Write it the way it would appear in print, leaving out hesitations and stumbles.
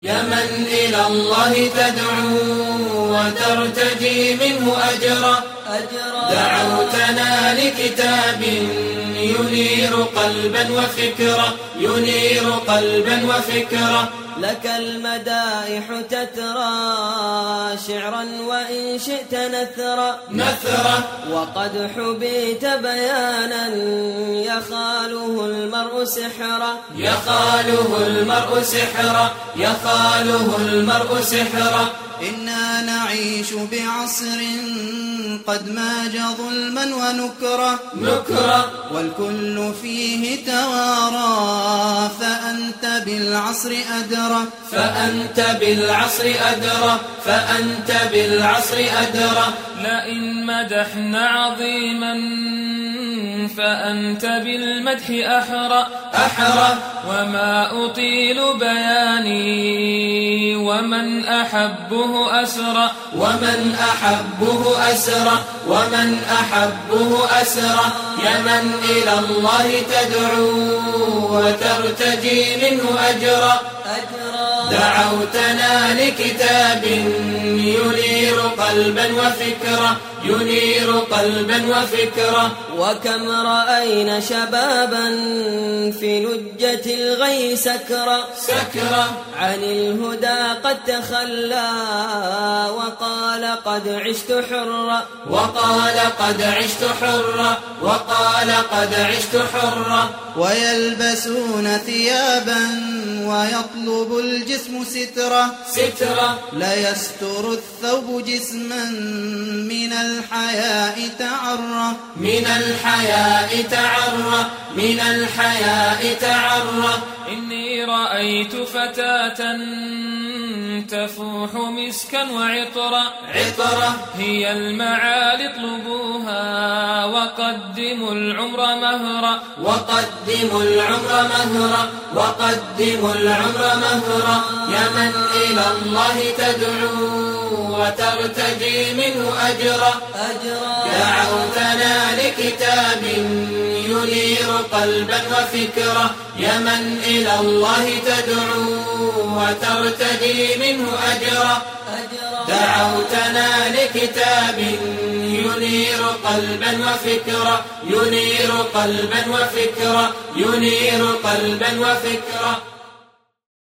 يا من إلى الله تدعو وترتجي منه أجرا دعوتنا لكتاب ينير قلبا وفكرا لك المدائح تترى شعرا وإن شئت نثرا وقد حبيت بيانا يخاله المرء سحرا إنا نعيش بعصر قد ماج ظلما ونكرا والكل فيه توارى فأنت بالعصر أدرى لئن مدحنا عظيما فأنت بالمدح أحرى وما أطيل بياني ومن أحبه أسرى يا من إلى الله تدعو وترتجي منه أجرا دعوتنا لكتاب ينير قلبا وفكرا وكم رأينا شبابا في لجة الغي سكرا عن الهدى قد تخلى وقال قد عشت حرا ويلبسون ثيابا ويطلب الجسم سترا لا يستر الثوب جسما من الحياء تعرى إني رأيت فتاة تفوح مسكا وعطرا هي المعالي اطلبوها وقدموا العمر مهرا يا من إلى الله تدعو وترتجي منه أجرا دعوتنا لكتاب ينير قلبا وفكرا يا من إلى الله تدعو وترتجي منه أجرا دعوتنا لكتاب ينير قلبا وفكرا